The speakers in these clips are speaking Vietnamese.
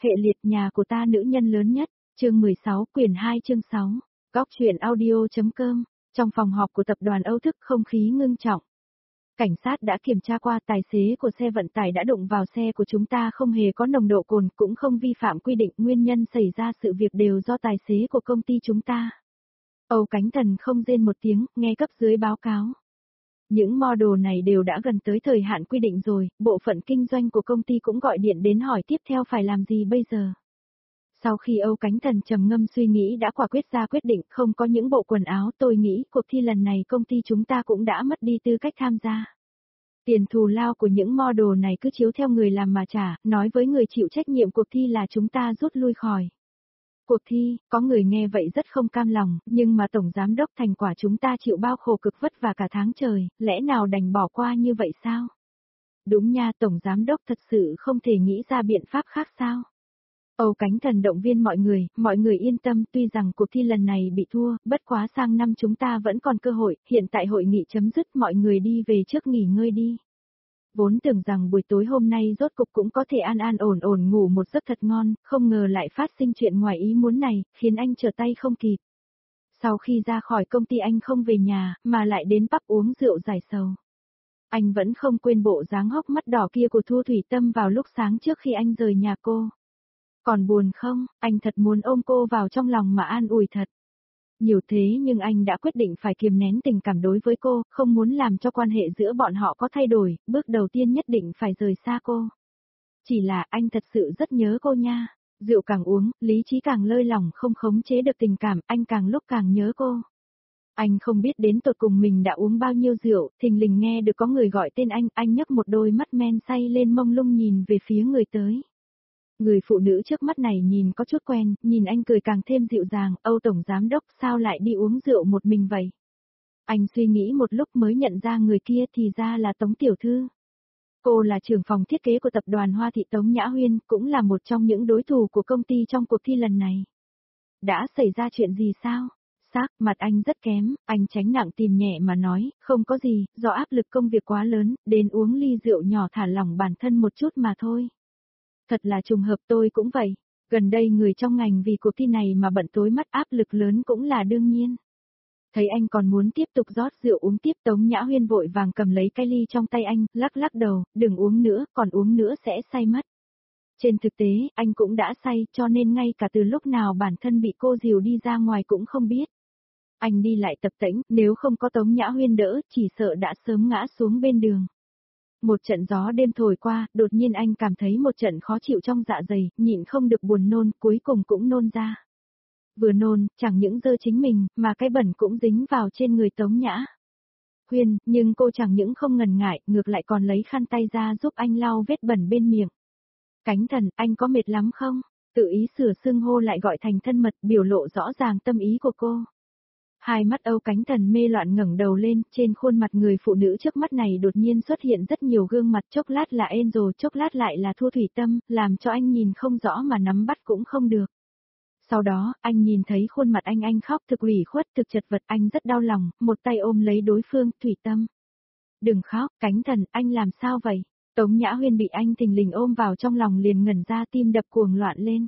Hệ liệt nhà của ta nữ nhân lớn nhất, chương 16, quyển 2 chương 6, góc truyện audio.com, trong phòng họp của tập đoàn Âu Thức không khí ngưng trọng. Cảnh sát đã kiểm tra qua tài xế của xe vận tải đã đụng vào xe của chúng ta không hề có nồng độ cồn cũng không vi phạm quy định nguyên nhân xảy ra sự việc đều do tài xế của công ty chúng ta. Âu Cánh Thần không rên một tiếng, nghe cấp dưới báo cáo. Những model này đều đã gần tới thời hạn quy định rồi, bộ phận kinh doanh của công ty cũng gọi điện đến hỏi tiếp theo phải làm gì bây giờ. Sau khi Âu Cánh Thần trầm ngâm suy nghĩ đã quả quyết ra quyết định không có những bộ quần áo, tôi nghĩ cuộc thi lần này công ty chúng ta cũng đã mất đi tư cách tham gia. Tiền thù lao của những model này cứ chiếu theo người làm mà trả, nói với người chịu trách nhiệm cuộc thi là chúng ta rút lui khỏi cuộc thi. Có người nghe vậy rất không cam lòng, nhưng mà tổng giám đốc thành quả chúng ta chịu bao khổ cực vất vả cả tháng trời, lẽ nào đành bỏ qua như vậy sao? Đúng nha, tổng giám đốc thật sự không thể nghĩ ra biện pháp khác sao? Âu Cánh Thần động viên mọi người yên tâm, tuy rằng cuộc thi lần này bị thua, bất quá sang năm chúng ta vẫn còn cơ hội, hiện tại hội nghị chấm dứt, mọi người đi về trước nghỉ ngơi đi. Vốn tưởng rằng buổi tối hôm nay rốt cục cũng có thể an ổn ngủ một giấc thật ngon, không ngờ lại phát sinh chuyện ngoài ý muốn này, khiến anh trở tay không kịp. Sau khi ra khỏi công ty anh không về nhà, mà lại đến pub uống rượu giải sầu. Anh vẫn không quên bộ dáng hốc mắt đỏ kia của Thu Thủy Tâm vào lúc sáng trước khi anh rời nhà cô. Còn buồn không, anh thật muốn ôm cô vào trong lòng mà an ủi thật. Nhiều thế nhưng anh đã quyết định phải kiềm nén tình cảm đối với cô, không muốn làm cho quan hệ giữa bọn họ có thay đổi, bước đầu tiên nhất định phải rời xa cô. Chỉ là anh thật sự rất nhớ cô nha. Rượu càng uống, lý trí càng lơi lỏng không khống chế được tình cảm, anh càng lúc càng nhớ cô. Anh không biết đến tột cùng mình đã uống bao nhiêu rượu, thình lình nghe được có người gọi tên anh nhấc một đôi mắt men say lên mông lung nhìn về phía người tới. Người phụ nữ trước mắt này nhìn có chút quen, nhìn anh cười càng thêm dịu dàng, Âu Tổng Giám Đốc sao lại đi uống rượu một mình vậy? Anh suy nghĩ một lúc mới nhận ra người kia thì ra là Tống Tiểu Thư. Cô là trưởng phòng thiết kế của tập đoàn Hoa Thị Tống Nhã Huyên, cũng là một trong những đối thủ của công ty trong cuộc thi lần này. Đã xảy ra chuyện gì sao? Sắc mặt anh rất kém, anh tránh nặng tìm nhẹ mà nói, không có gì, do áp lực công việc quá lớn, đến uống ly rượu nhỏ thả lỏng bản thân một chút mà thôi. Thật là trùng hợp, tôi cũng vậy. Gần đây người trong ngành vì cuộc thi này mà bận tối mắt, áp lực lớn cũng là đương nhiên. Thấy anh còn muốn tiếp tục rót rượu uống tiếp, Tống Nhã Huyên vội vàng cầm lấy cái ly trong tay anh, lắc đầu, đừng uống nữa, còn uống nữa sẽ say mất. Trên thực tế, anh cũng đã say, cho nên ngay cả từ lúc nào bản thân bị cô dìu đi ra ngoài cũng không biết. Anh đi lại tập tễnh, nếu không có Tống Nhã Huyên đỡ, chỉ sợ đã sớm ngã xuống bên đường. Một trận gió đêm thổi qua, đột nhiên anh cảm thấy một trận khó chịu trong dạ dày, nhịn không được buồn nôn, cuối cùng cũng nôn ra. Vừa nôn, chẳng những dơ chính mình, mà cái bẩn cũng dính vào trên người Tống Nhã Huyên, nhưng cô chẳng những không ngần ngại, ngược lại còn lấy khăn tay ra giúp anh lau vết bẩn bên miệng. Cánh Thần, anh có mệt lắm không? Tự ý sửa xưng hô lại gọi thành thân mật, biểu lộ rõ ràng tâm ý của cô. Hai mắt Âu Cánh Thần mê loạn ngẩng đầu lên, trên khuôn mặt người phụ nữ trước mắt này đột nhiên xuất hiện rất nhiều gương mặt, chốc lát là Angel, chốc lát lại là Thu Thủy Tâm, làm cho anh nhìn không rõ mà nắm bắt cũng không được. Sau đó, anh nhìn thấy khuôn mặt anh khóc thực ủy khuất, thực chật vật, anh rất đau lòng, một tay ôm lấy đối phương, Thủy Tâm. Đừng khóc, Cánh Thần, anh làm sao vậy? Tống Nhã Huyên bị anh thình lình ôm vào trong lòng liền ngẩn ra, tim đập cuồng loạn lên.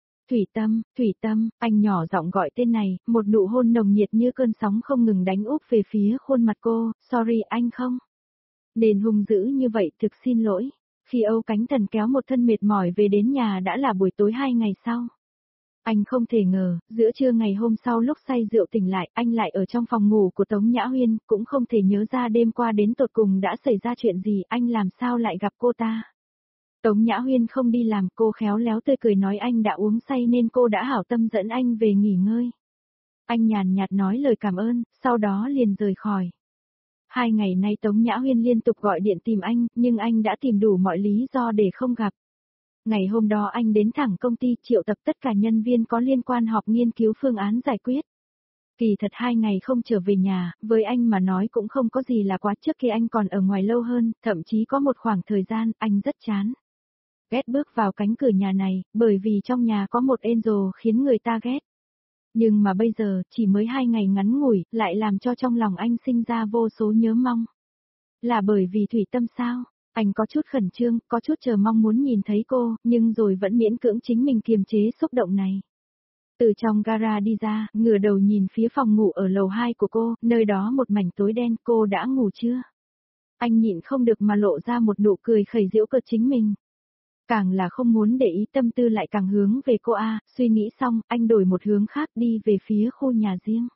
Thủy Tâm, anh nhỏ giọng gọi tên này, một nụ hôn nồng nhiệt như cơn sóng không ngừng đánh úp về phía khuôn mặt cô, sorry anh không nên hung dữ như vậy, thực xin lỗi. Khi Âu Cánh Thần kéo một thân mệt mỏi về đến nhà đã là buổi tối 2 ngày sau. Anh không thể ngờ, giữa trưa ngày hôm sau lúc say rượu tỉnh lại, anh lại ở trong phòng ngủ của Tống Nhã Huyên, cũng không thể nhớ ra đêm qua đến tột cùng đã xảy ra chuyện gì, anh làm sao lại gặp cô ta. Tống Nhã Huyên không đi làm, cô khéo léo tươi cười nói anh đã uống say nên cô đã hảo tâm dẫn anh về nghỉ ngơi. Anh nhàn nhạt nói lời cảm ơn, sau đó liền rời khỏi. 2 ngày nay Tống Nhã Huyên liên tục gọi điện tìm anh, nhưng anh đã tìm đủ mọi lý do để không gặp. Ngày hôm đó anh đến thẳng công ty triệu tập tất cả nhân viên có liên quan họp nghiên cứu phương án giải quyết. Kỳ thật 2 ngày không trở về nhà, với anh mà nói cũng không có gì là quá, trước khi anh còn ở ngoài lâu hơn, thậm chí có một khoảng thời gian anh rất chán. Ghét bước vào cánh cửa nhà này, bởi vì trong nhà có một Angel khiến người ta ghét. Nhưng mà bây giờ, chỉ mới 2 ngày ngắn ngủi, lại làm cho trong lòng anh sinh ra vô số nhớ mong. Là bởi vì Thủy Tâm sao? Anh có chút khẩn trương, có chút chờ mong muốn nhìn thấy cô, nhưng rồi vẫn miễn cưỡng chính mình kiềm chế xúc động này. Từ trong gara đi ra, ngửa đầu nhìn phía phòng ngủ ở lầu 2 của cô, nơi đó một mảnh tối đen, cô đã ngủ chưa? Anh nhịn không được mà lộ ra một nụ cười khẩy giễu cợt chính mình. Càng là không muốn để ý tâm tư lại càng hướng về cô suy nghĩ xong, anh đổi một hướng khác đi về phía khu nhà riêng.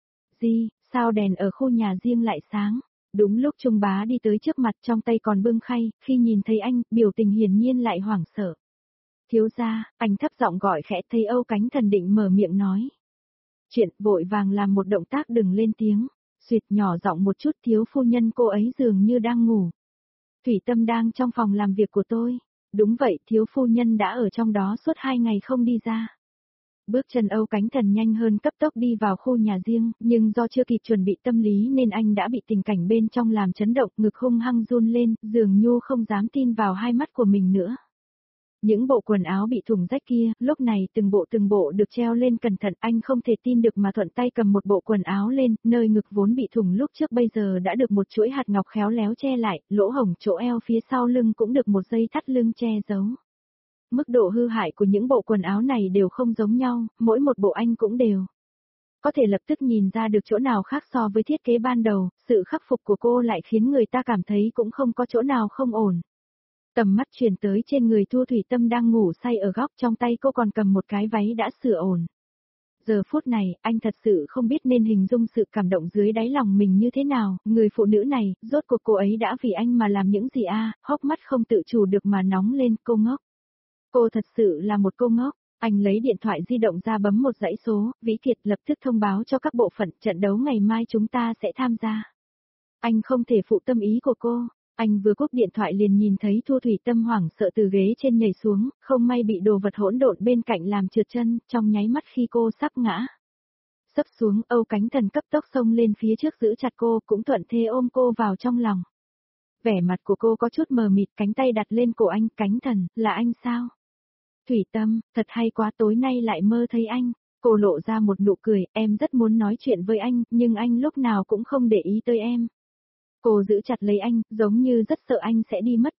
Sao đèn ở khu nhà riêng lại sáng? Đúng lúc Trung Bá đi tới trước mặt trong tay còn bưng khay, khi nhìn thấy anh, biểu tình hiển nhiên lại hoảng sợ. Thiếu gia, anh thấp giọng gọi khẽ thấy Âu Cánh Thần định mở miệng nói. Chuyện vội vàng làm một động tác đừng lên tiếng, suyệt nhỏ giọng một chút thiếu phu nhân cô ấy dường như đang ngủ. Thủy Tâm đang trong phòng làm việc của tôi. Đúng vậy thiếu phu nhân đã ở trong đó suốt 2 ngày không đi ra. Bước chân Âu Cánh Thần nhanh hơn cấp tốc đi vào khu nhà riêng, nhưng do chưa kịp chuẩn bị tâm lý nên anh đã bị tình cảnh bên trong làm chấn động, ngực hung hăng run lên, dường như không dám tin vào hai mắt của mình nữa. Những bộ quần áo bị thủng rách kia, lúc này từng bộ được treo lên cẩn thận, anh không thể tin được mà thuận tay cầm một bộ quần áo lên, nơi ngực vốn bị thủng lúc trước bây giờ đã được một chuỗi hạt ngọc khéo léo che lại, lỗ hổng chỗ eo phía sau lưng cũng được một dây thắt lưng che giấu. Mức độ hư hại của những bộ quần áo này đều không giống nhau, mỗi một bộ anh cũng đều. Có thể lập tức nhìn ra được chỗ nào khác so với thiết kế ban đầu, sự khắc phục của cô lại khiến người ta cảm thấy cũng không có chỗ nào không ổn. Tầm mắt truyền tới trên người Thu Thủy Tâm đang ngủ say ở góc, trong tay cô còn cầm một cái váy đã sửa ổn. Giờ phút này, anh thật sự không biết nên hình dung sự cảm động dưới đáy lòng mình như thế nào, người phụ nữ này, rốt cuộc cô ấy đã vì anh mà làm những gì hốc mắt không tự chủ được mà nóng lên, cô ngốc. Cô thật sự là một cô ngốc. Anh lấy điện thoại di động ra bấm một dãy số, Vĩ Kiệt lập tức thông báo cho các bộ phận trận đấu ngày mai chúng ta sẽ tham gia. Anh không thể phụ tâm ý của cô. Anh vừa cúp điện thoại liền nhìn thấy Thu Thủy Tâm hoảng sợ từ ghế trên nhảy xuống, không may bị đồ vật hỗn độn bên cạnh làm trượt chân, trong nháy mắt khi cô sắp ngã. Sấp xuống, Âu Cánh Thần cấp tốc xông lên phía trước giữ chặt cô, cũng thuận thế ôm cô vào trong lòng. Vẻ mặt của cô có chút mờ mịt, cánh tay đặt lên cổ anh, Cánh Thần, là anh sao? Thủy Tâm, thật hay quá, tối nay lại mơ thấy anh. Cô lộ ra một nụ cười, em rất muốn nói chuyện với anh, nhưng anh lúc nào cũng không để ý tới em. Cô giữ chặt lấy anh, giống như rất sợ anh sẽ đi mất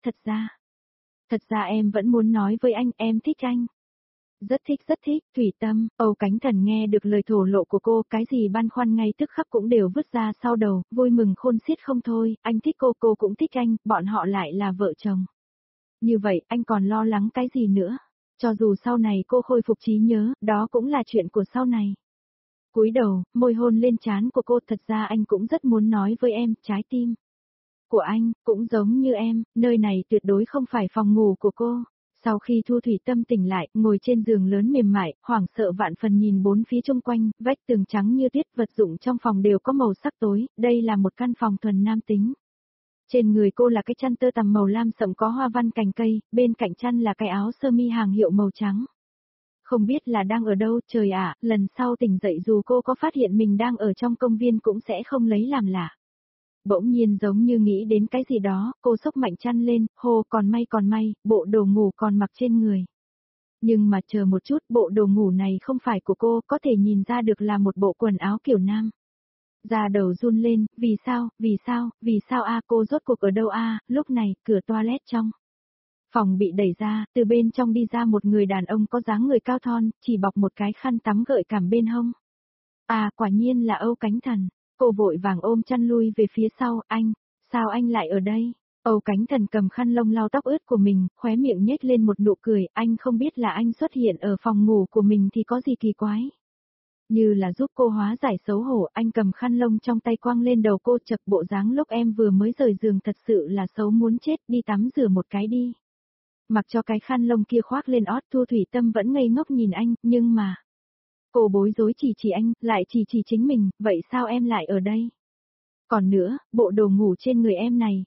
Thật ra em vẫn muốn nói với anh, em thích anh. Rất thích, Thủy Tâm, Âu Cánh Thần nghe được lời thổ lộ của cô, cái gì băn khoăn ngay tức khắc cũng đều vứt ra sau đầu, vui mừng khôn xiết không thôi, anh thích cô cũng thích anh, bọn họ lại là vợ chồng. Như vậy, anh còn lo lắng cái gì nữa? Cho dù sau này cô khôi phục trí nhớ, đó cũng là chuyện của sau này. Cúi đầu, môi hôn lên trán của cô, thật ra anh cũng rất muốn nói với em, trái tim của anh, cũng giống như em, nơi này tuyệt đối không phải phòng ngủ của cô. Sau khi Thu Thủy Tâm tỉnh lại, ngồi trên giường lớn mềm mại, hoảng sợ vạn phần nhìn bốn phía xung quanh, vách tường trắng như tuyết, vật dụng trong phòng đều có màu sắc tối, đây là một căn phòng thuần nam tính. Trên người cô là cái chăn tơ tằm màu lam sậm có hoa văn cành cây, bên cạnh chăn là cái áo sơ mi hàng hiệu màu trắng. Không biết là đang ở đâu, trời ạ, lần sau tỉnh dậy dù cô có phát hiện mình đang ở trong công viên cũng sẽ không lấy làm lạ. Bỗng nhiên giống như nghĩ đến cái gì đó, cô xốc mạnh chăn lên, hô còn may, bộ đồ ngủ còn mặc trên người. Nhưng mà chờ một chút, bộ đồ ngủ này không phải của cô, có thể nhìn ra được là một bộ quần áo kiểu nam. Da đầu run lên, vì sao cô rốt cuộc ở đâu lúc này, cửa toilet trong phòng bị đẩy ra, từ bên trong đi ra một người đàn ông có dáng người cao thon, chỉ bọc một cái khăn tắm gợi cảm bên hông. Quả nhiên là Âu Cánh Thần. Cô vội vàng ôm chăn lui về phía sau, sao anh lại ở đây? Âu Cánh Thần cầm khăn lông lau tóc ướt của mình, khóe miệng nhếch lên một nụ cười, anh không biết là anh xuất hiện ở phòng ngủ của mình thì có gì kỳ quái. Như là giúp cô hóa giải xấu hổ, anh cầm khăn lông trong tay quăng lên đầu cô, chật, bộ dáng lúc em vừa mới rời giường thật sự là xấu muốn chết, đi tắm rửa một cái đi. Mặc cho cái khăn lông kia khoác lên ót, Thu Thủy Tâm vẫn ngây ngốc nhìn anh, nhưng mà... Cô bối rối chỉ anh, lại chỉ chính mình, vậy sao em lại ở đây? Còn nữa, bộ đồ ngủ trên người em này,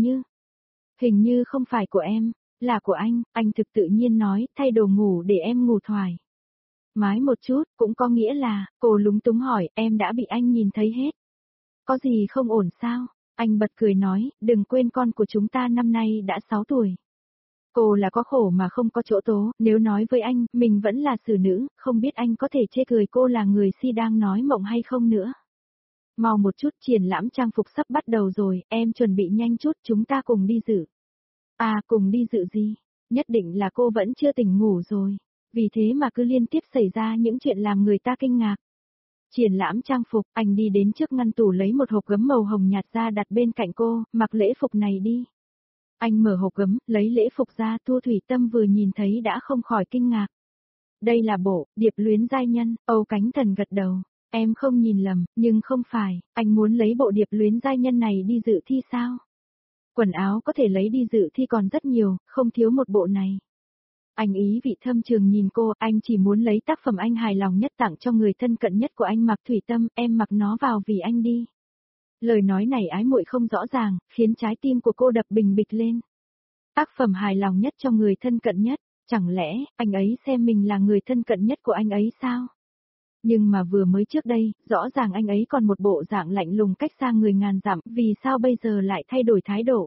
hình như không phải của em, là của anh thực tự nhiên nói, thay đồ ngủ để em ngủ thoải mái một chút, cũng có nghĩa là, cô lúng túng hỏi, em đã bị anh nhìn thấy hết. Có gì không ổn sao? Anh bật cười nói, đừng quên con của chúng ta năm nay đã 6 tuổi. Cô là có khổ mà không có chỗ tố, nếu nói với anh, mình vẫn là xử nữ, không biết anh có thể chê cười cô là người si đang nói mộng hay không nữa. Mau một chút, triển lãm trang phục sắp bắt đầu rồi, em chuẩn bị nhanh chút, chúng ta cùng đi dự. À cùng đi dự gì? Nhất định là cô vẫn chưa tỉnh ngủ rồi. Vì thế mà cứ liên tiếp xảy ra những chuyện làm người ta kinh ngạc. Triển lãm trang phục, anh đi đến trước ngăn tủ lấy một hộp gấm màu hồng nhạt ra đặt bên cạnh cô, mặc lễ phục này đi. Anh mở hộp gấm, lấy lễ phục ra, Thu Thủy Tâm vừa nhìn thấy đã không khỏi kinh ngạc. Đây là bộ, điệp luyến giai nhân, Âu Cánh Thần gật đầu. Em không nhìn lầm, nhưng không phải, anh muốn lấy bộ điệp luyến giai nhân này đi dự thi sao? Quần áo có thể lấy đi dự thi còn rất nhiều, không thiếu một bộ này. Anh ý vị thâm trường nhìn cô, anh chỉ muốn lấy tác phẩm anh hài lòng nhất tặng cho người thân cận nhất của anh mặc Thủy Tâm, em mặc nó vào vì anh đi. Lời nói này ái muội không rõ ràng, khiến trái tim của cô đập bình bịch lên. Tác phẩm hài lòng nhất cho người thân cận nhất, chẳng lẽ anh ấy xem mình là người thân cận nhất của anh ấy sao? Nhưng mà vừa mới trước đây, rõ ràng anh ấy còn một bộ dạng lạnh lùng cách xa người ngàn dặm, vì sao bây giờ lại thay đổi thái độ?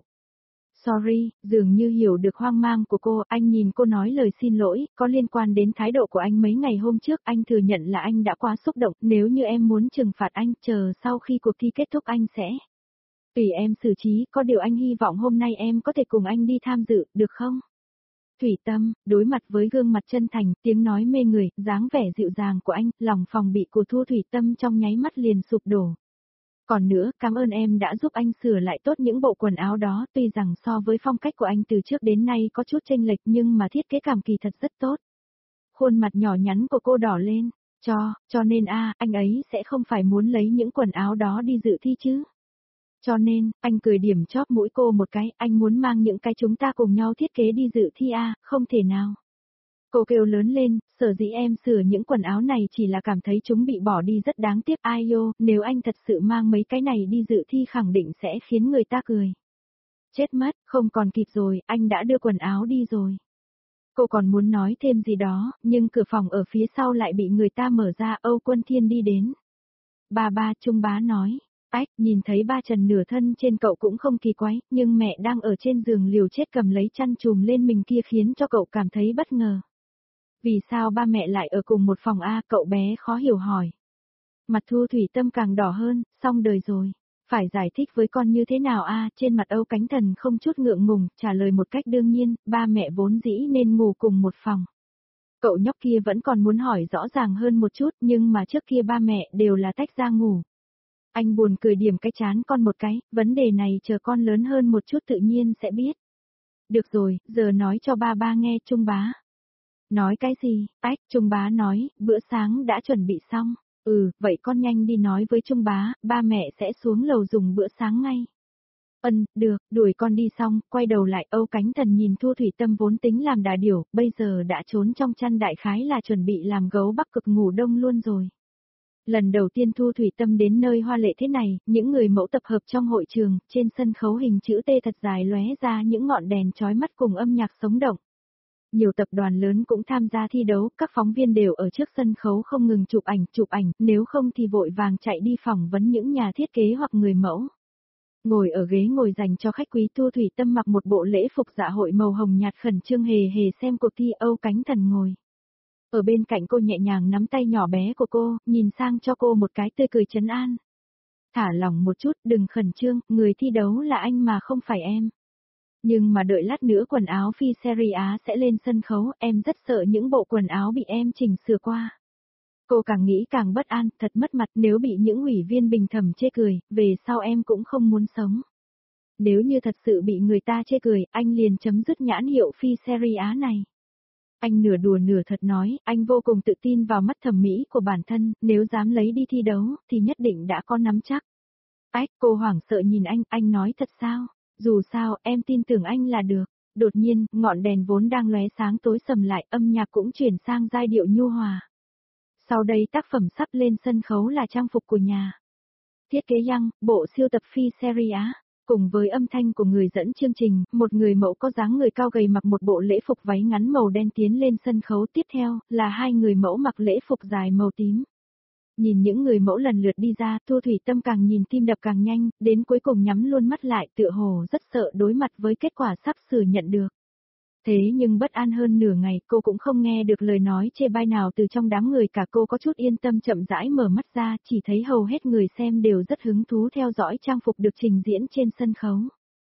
Sorry, dường như hiểu được hoang mang của cô, anh nhìn cô nói lời xin lỗi, có liên quan đến thái độ của anh mấy ngày hôm trước, anh thừa nhận là anh đã quá xúc động, nếu như em muốn trừng phạt anh, chờ sau khi cuộc thi kết thúc anh sẽ. Tùy em xử trí, có điều anh hy vọng hôm nay em có thể cùng anh đi tham dự, được không? Thủy Tâm, đối mặt với gương mặt chân thành, tiếng nói mê người, dáng vẻ dịu dàng của anh, lòng phòng bị của Thu Thủy Tâm trong nháy mắt liền sụp đổ. Còn nữa, cảm ơn em đã giúp anh sửa lại tốt những bộ quần áo đó, tuy rằng so với phong cách của anh từ trước đến nay có chút chênh lệch nhưng mà thiết kế cảm kỳ thật rất tốt. Khuôn mặt nhỏ nhắn của cô đỏ lên, cho nên anh ấy sẽ không phải muốn lấy những quần áo đó đi dự thi chứ. Cho nên, anh cười điểm chóp mũi cô một cái, anh muốn mang những cái chúng ta cùng nhau thiết kế đi dự thi không thể nào. Cô kêu lớn lên, sở dĩ em sửa những quần áo này chỉ là cảm thấy chúng bị bỏ đi rất đáng tiếc ai yo, nếu anh thật sự mang mấy cái này đi dự thi khẳng định sẽ khiến người ta cười. Chết mất, không còn kịp rồi, anh đã đưa quần áo đi rồi. Cô còn muốn nói thêm gì đó, nhưng cửa phòng ở phía sau lại bị người ta mở ra, Âu Quân Thiên đi đến. Ba Trung Bá nói. Ách, nhìn thấy ba trần nửa thân trên cậu cũng không kỳ quái, nhưng mẹ đang ở trên giường liều chết cầm lấy chăn trùm lên mình kia khiến cho cậu cảm thấy bất ngờ. Vì sao ba mẹ lại ở cùng một phòng cậu bé khó hiểu hỏi. Mặt Thu Thủy Tâm càng đỏ hơn, xong đời rồi. Phải giải thích với con như thế nào trên mặt Âu Cánh Thần không chút ngượng ngùng, trả lời một cách đương nhiên, ba mẹ vốn dĩ nên ngủ cùng một phòng. Cậu nhóc kia vẫn còn muốn hỏi rõ ràng hơn một chút, nhưng mà trước kia ba mẹ đều là tách ra ngủ. Anh buồn cười điểm cái chán con một cái, vấn đề này chờ con lớn hơn một chút tự nhiên sẽ biết. Được rồi, giờ nói cho ba nghe. Trung Bá. Nói cái gì? Trung Bá nói, bữa sáng đã chuẩn bị xong. Vậy con nhanh đi nói với Trung Bá, ba mẹ sẽ xuống lầu dùng bữa sáng ngay. Được, đuổi con đi xong, quay đầu lại Âu Cánh Thần nhìn Thu Thủy Tâm vốn tính làm đà điểu, bây giờ đã trốn trong chăn đại khái là chuẩn bị làm gấu Bắc Cực ngủ đông luôn rồi. Lần đầu tiên Thu Thủy Tâm đến nơi hoa lệ thế này, những người mẫu tập hợp trong hội trường, trên sân khấu hình chữ T thật dài lóe ra những ngọn đèn chói mắt cùng âm nhạc sống động. Nhiều tập đoàn lớn cũng tham gia thi đấu, các phóng viên đều ở trước sân khấu không ngừng chụp ảnh, nếu không thì vội vàng chạy đi phỏng vấn những nhà thiết kế hoặc người mẫu. Ngồi ở ghế ngồi dành cho khách quý, Thu Thủy Tâm mặc một bộ lễ phục dạ hội màu hồng nhạt khẩn trương hề xem cuộc thi. Âu Cánh Thần ngồi ở bên cạnh cô nhẹ nhàng nắm tay nhỏ bé của cô, nhìn sang cho cô một cái tươi cười trấn an. Thả lỏng một chút, đừng khẩn trương, người thi đấu là anh mà không phải em. Nhưng mà đợi lát nữa quần áo Phi Serie A sẽ lên sân khấu, em rất sợ những bộ quần áo bị em chỉnh sửa qua. Cô càng nghĩ càng bất an, thật mất mặt nếu bị những ủy viên bình thẩm chê cười, về sau em cũng không muốn sống. Nếu như thật sự bị người ta chê cười, anh liền chấm dứt nhãn hiệu Phi Serie A này. Anh nửa đùa nửa thật nói, anh vô cùng tự tin vào mắt thẩm mỹ của bản thân, nếu dám lấy đi thi đấu, thì nhất định đã có nắm chắc. Cô hoảng sợ nhìn anh nói thật sao? Dù sao, em tin tưởng anh là được. Đột nhiên, ngọn đèn vốn đang lóe sáng tối sầm lại, âm nhạc cũng chuyển sang giai điệu nhu hòa. Sau đây tác phẩm sắp lên sân khấu là trang phục của nhà thiết kế Young, bộ siêu tập Phi Serie A. Cùng với âm thanh của người dẫn chương trình, một người mẫu có dáng người cao gầy mặc một bộ lễ phục váy ngắn màu đen tiến lên sân khấu, tiếp theo là hai người mẫu mặc lễ phục dài màu tím. Nhìn những người mẫu lần lượt đi ra, Thu Thủy Tâm càng nhìn tim đập càng nhanh, đến cuối cùng nhắm luôn mắt lại, tựa hồ rất sợ đối mặt với kết quả sắp sửa nhận được. Thế nhưng bất an hơn nửa ngày, cô cũng không nghe được lời nói chê bai nào từ trong đám người cả. Cô có chút yên tâm chậm rãi mở mắt ra, chỉ thấy hầu hết người xem đều rất hứng thú theo dõi trang phục được trình diễn trên sân khấu.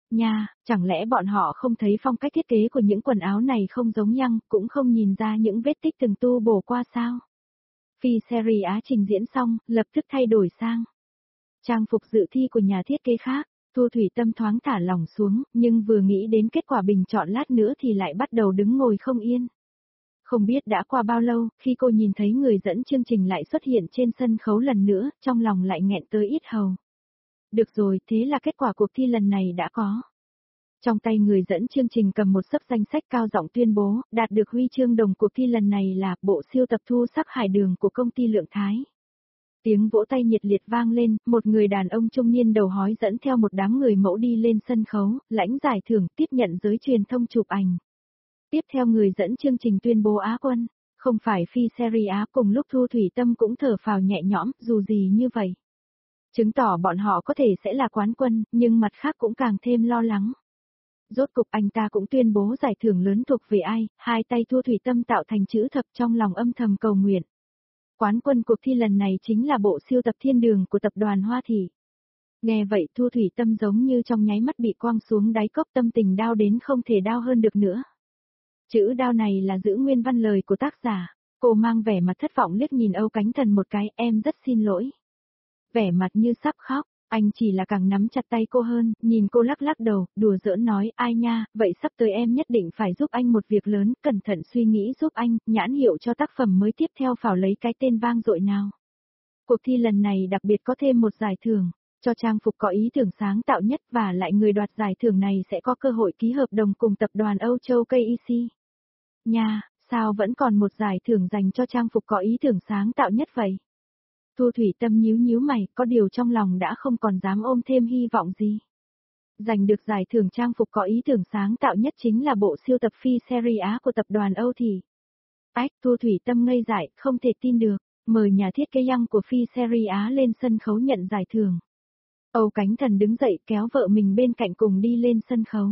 Nha, chẳng lẽ bọn họ không thấy phong cách thiết kế của những quần áo này không giống nhau, cũng không nhìn ra những vết tích từng tu bổ qua sao? Phi Serie Á trình diễn xong, lập tức thay đổi sang trang phục dự thi của nhà thiết kế khác. Thu Thủy Tâm thoáng thả lỏng xuống, nhưng vừa nghĩ đến kết quả bình chọn lát nữa thì lại bắt đầu đứng ngồi không yên. Không biết đã qua bao lâu, khi cô nhìn thấy người dẫn chương trình lại xuất hiện trên sân khấu lần nữa, trong lòng lại nghẹn tới ít hầu. Được rồi, thế là kết quả cuộc thi lần này đã có. Trong tay người dẫn chương trình cầm một xấp danh sách cao giọng tuyên bố, đạt được huy chương đồng cuộc thi lần này là bộ siêu tập thu sắc hải đường của công ty Lượng Thái. Tiếng vỗ tay nhiệt liệt vang lên, một người đàn ông trung niên đầu hói dẫn theo một đám người mẫu đi lên sân khấu, lãnh giải thưởng, tiếp nhận giới truyền thông chụp ảnh. Tiếp theo người dẫn chương trình tuyên bố Á quân, không phải Phi Serie Á. Cùng lúc Thu Thủy Tâm cũng thở phào nhẹ nhõm, dù gì như vậy. Chứng tỏ bọn họ có thể sẽ là quán quân, nhưng mặt khác cũng càng thêm lo lắng. Rốt cục anh ta cũng tuyên bố giải thưởng lớn thuộc về ai, hai tay Thu Thủy Tâm tạo thành chữ thập trong lòng âm thầm cầu nguyện. Quán quân cuộc thi lần này chính là bộ siêu tập thiên đường của tập đoàn Hoa Thị. Nghe vậy Thu Thủy Tâm giống như trong nháy mắt bị quăng xuống đáy cốc, tâm tình đau đến không thể đau hơn được nữa. Chữ đau này là giữ nguyên văn lời của tác giả. Cô mang vẻ mặt thất vọng liếc nhìn Âu Cánh Thần một cái, em rất xin lỗi. Vẻ mặt như sắp khóc, anh chỉ là càng nắm chặt tay cô hơn, nhìn cô lắc lắc đầu, đùa giỡn nói, ai nha, vậy sắp tới em nhất định phải giúp anh một việc lớn, cẩn thận suy nghĩ giúp anh, nhãn hiệu cho tác phẩm mới tiếp theo phảo lấy cái tên vang dội nào. Cuộc thi lần này đặc biệt có thêm một giải thưởng, cho trang phục có ý tưởng sáng tạo nhất, và lại người đoạt giải thưởng này sẽ có cơ hội ký hợp đồng cùng tập đoàn Âu Châu KEC. Nha, sao vẫn còn một giải thưởng dành cho trang phục có ý tưởng sáng tạo nhất vậy? Thu Thủy Tâm nhíu nhíu mày, có điều trong lòng đã không còn dám ôm thêm hy vọng gì. Giành được giải thưởng trang phục có ý tưởng sáng tạo nhất chính là bộ siêu tập Phi Serie Á của tập đoàn Âu Thị. Ách, Thu Thủy Tâm ngây dại, không thể tin được, mời nhà thiết kế Young của Phi Serie Á lên sân khấu nhận giải thưởng. Âu Cánh Thần đứng dậy kéo vợ mình bên cạnh cùng đi lên sân khấu.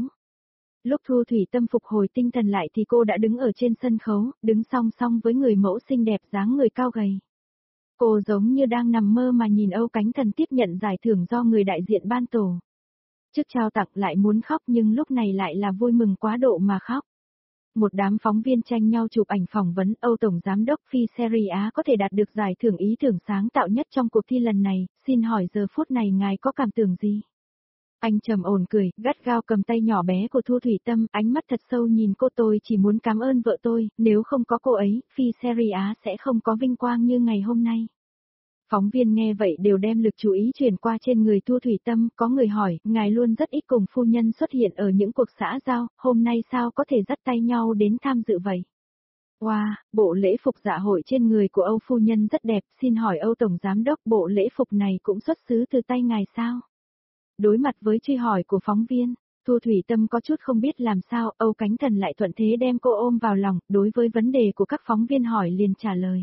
Lúc Thu Thủy Tâm phục hồi tinh thần lại thì cô đã đứng ở trên sân khấu, đứng song song với người mẫu xinh đẹp dáng người cao gầy. Cô giống như đang nằm mơ mà nhìn Âu Cánh Thần tiếp nhận giải thưởng do người đại diện ban tổ chức trao tặng, lại muốn khóc nhưng lúc này lại là vui mừng quá độ mà khóc. Một đám phóng viên tranh nhau chụp ảnh phỏng vấn Âu Tổng Giám đốc Phi Serie Á có thể đạt được giải thưởng ý tưởng sáng tạo nhất trong cuộc thi lần này, xin hỏi giờ phút này ngài có cảm tưởng gì? Anh trầm ổn cười, gắt gao cầm tay nhỏ bé của Thu Thủy Tâm, ánh mắt thật sâu nhìn cô. Tôi chỉ muốn cảm ơn vợ tôi, nếu không có cô ấy, Phi Serie Á sẽ không có vinh quang như ngày hôm nay. Phóng viên nghe vậy đều đem lực chú ý chuyển qua trên người Thu Thủy Tâm, có người hỏi, ngài luôn rất ít cùng phu nhân xuất hiện ở những cuộc xã giao, hôm nay sao có thể dắt tay nhau đến tham dự vậy? Wow, bộ lễ phục dạ hội trên người của Âu phu nhân rất đẹp, xin hỏi Âu Tổng Giám đốc, bộ lễ phục này cũng xuất xứ từ tay ngài sao? Đối mặt với truy hỏi của phóng viên, Thu Thủy Tâm có chút không biết làm sao, Âu Cánh Thần lại thuận thế đem cô ôm vào lòng, đối với vấn đề của các phóng viên hỏi liền trả lời.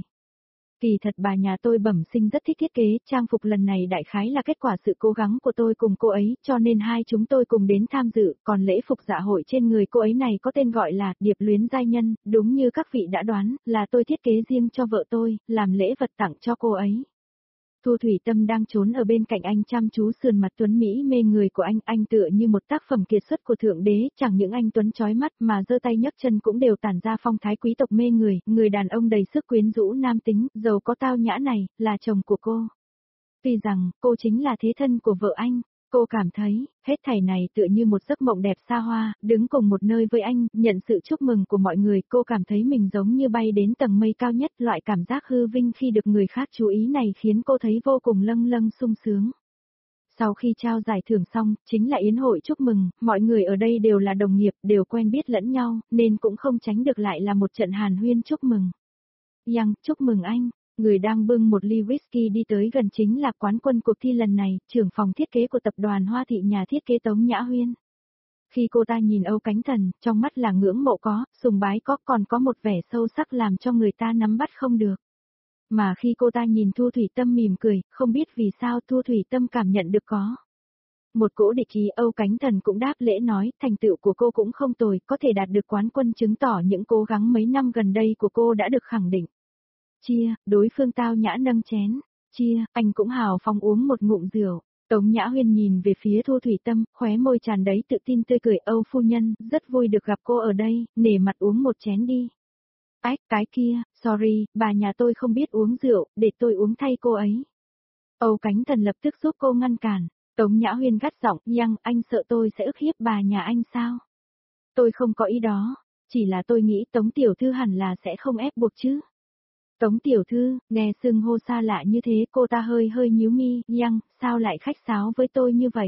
Kỳ thật bà nhà tôi bẩm sinh rất thích thiết kế, trang phục lần này đại khái là kết quả sự cố gắng của tôi cùng cô ấy, cho nên hai chúng tôi cùng đến tham dự, còn lễ phục dạ hội trên người cô ấy này có tên gọi là Điệp Luyến Giai Nhân, đúng như các vị đã đoán, là tôi thiết kế riêng cho vợ tôi, làm lễ vật tặng cho cô ấy. Thu Thủy Tâm đang trốn ở bên cạnh anh chăm chú sườn mặt tuấn Mỹ mê người của anh tựa như một tác phẩm kiệt xuất của thượng đế, chẳng những anh tuấn chói mắt mà giơ tay nhấc chân cũng đều tản ra phong thái quý tộc mê người đàn ông đầy sức quyến rũ nam tính, giàu có tao nhã này, là chồng của cô. Tuy rằng, cô chính là thế thân của vợ anh. Cô cảm thấy, hết thảy này tựa như một giấc mộng đẹp xa hoa, đứng cùng một nơi với anh, nhận sự chúc mừng của mọi người, cô cảm thấy mình giống như bay đến tầng mây cao nhất, loại cảm giác hư vinh khi được người khác chú ý này khiến cô thấy vô cùng lâng lâng sung sướng. Sau khi trao giải thưởng xong, chính là yến hội chúc mừng, mọi người ở đây đều là đồng nghiệp, đều quen biết lẫn nhau, nên cũng không tránh được lại là một trận hàn huyên chúc mừng. Yang, chúc mừng anh. Người đang bưng một ly whisky đi tới gần chính là quán quân cuộc thi lần này, trưởng phòng thiết kế của tập đoàn Hoa Thị nhà thiết kế Tống Nhã Huyên. Khi cô ta nhìn Âu Cánh Thần, trong mắt là ngưỡng mộ có, sùng bái có, còn có một vẻ sâu sắc làm cho người ta nắm bắt không được. Mà khi cô ta nhìn Thu Thủy Tâm mỉm cười, không biết vì sao Thu Thủy Tâm cảm nhận được có một cỗ địch ý. Âu Cánh Thần cũng đáp lễ nói, thành tựu của cô cũng không tồi, có thể đạt được quán quân chứng tỏ những cố gắng mấy năm gần đây của cô đã được khẳng định. Chia, đối phương tao nhã nâng chén. Chia, anh cũng hào phóng uống một ngụm rượu. Tống Nhã Huyên nhìn về phía Thu Thủy Tâm, khóe môi tràn đầy tự tin tươi cười. Âu phu nhân, rất vui được gặp cô ở đây, nể mặt uống một chén đi. Ách, cái kia, sorry, bà nhà tôi không biết uống rượu, để tôi uống thay cô ấy. Âu Cánh Thần lập tức giúp cô ngăn cản. Tống Nhã Huyên gắt giọng, "Nhưng anh sợ tôi sẽ ức hiếp bà nhà anh sao? Tôi không có ý đó, chỉ là tôi nghĩ Tống tiểu thư hẳn là sẽ không ép buộc chứ." Tống tiểu thư, nghe xưng hô xa lạ như thế, cô ta hơi hơi nhíu mi, "Nhưng, sao lại khách sáo với tôi như vậy?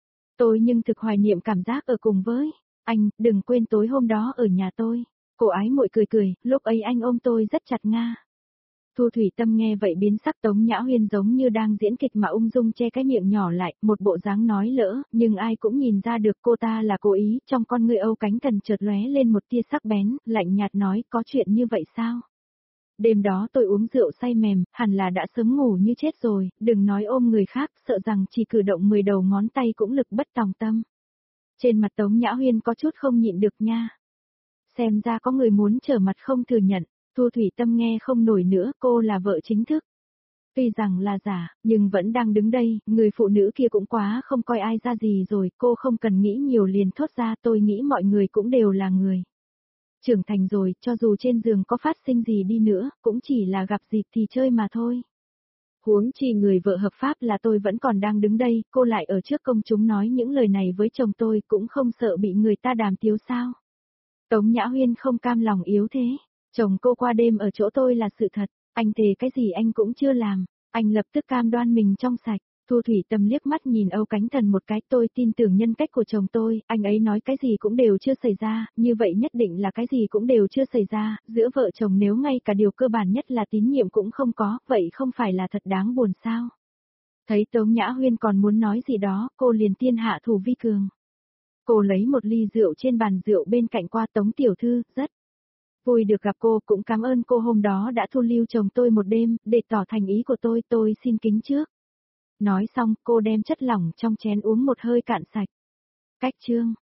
Tôi nhưng thực hoài niệm cảm giác ở cùng với anh, đừng quên tối hôm đó ở nhà tôi." Cô ái muội cười cười, "Lúc ấy anh ôm tôi rất chặt nga." Thu Thủy Tâm nghe vậy biến sắc. Tống Nhã Huyên giống như đang diễn kịch mà ung dung che cái miệng nhỏ lại, một bộ dáng nói lỡ, nhưng ai cũng nhìn ra được cô ta là cố ý. Trong con người Âu Cánh Thần chợt lóe lên một tia sắc bén, lạnh nhạt nói, "Có chuyện như vậy sao? Đêm đó tôi uống rượu say mềm, hẳn là đã sớm ngủ như chết rồi, đừng nói ôm người khác, sợ rằng chỉ cử động 10 đầu ngón tay cũng lực bất tòng tâm." Trên mặt Tống Nhã Huyên có chút không nhịn được nha. Xem ra có người muốn trở mặt không thừa nhận. Thu Thủy Tâm nghe không nổi nữa, cô là vợ chính thức. Tuy rằng là giả, nhưng vẫn đang đứng đây, người phụ nữ kia cũng quá không coi ai ra gì rồi, cô không cần nghĩ nhiều liền thốt ra, "Tôi nghĩ mọi người cũng đều là người trưởng thành rồi, cho dù trên giường có phát sinh gì đi nữa, cũng chỉ là gặp dịp thì chơi mà thôi. Huống chi người vợ hợp pháp là tôi vẫn còn đang đứng đây, cô lại ở trước công chúng nói những lời này với chồng tôi, cũng không sợ bị người ta đàm tiếu sao?" Tống Nhã Huyên không cam lòng yếu thế. "Chồng cô qua đêm ở chỗ tôi là sự thật, anh thề cái gì anh cũng chưa làm." Anh lập tức cam đoan mình trong sạch. Thu Thủy Tâm liếc mắt nhìn Âu Cánh Thần một cái, "Tôi tin tưởng nhân cách của chồng tôi, anh ấy nói cái gì cũng đều chưa xảy ra, như vậy nhất định là cái gì cũng đều chưa xảy ra, giữa vợ chồng nếu ngay cả điều cơ bản nhất là tín nhiệm cũng không có, vậy không phải là thật đáng buồn sao?" Thấy Tống Nhã Huyên còn muốn nói gì đó, cô liền tiên hạ thủ vi cường. Cô lấy một ly rượu trên bàn rượu bên cạnh qua, "Tống tiểu thư, rất vui được gặp cô, cũng cảm ơn cô hôm đó đã thu lưu chồng tôi một đêm, để tỏ thành ý của tôi xin kính trước." Nói xong, cô đem chất lỏng trong chén uống một hơi cạn sạch. Cách chương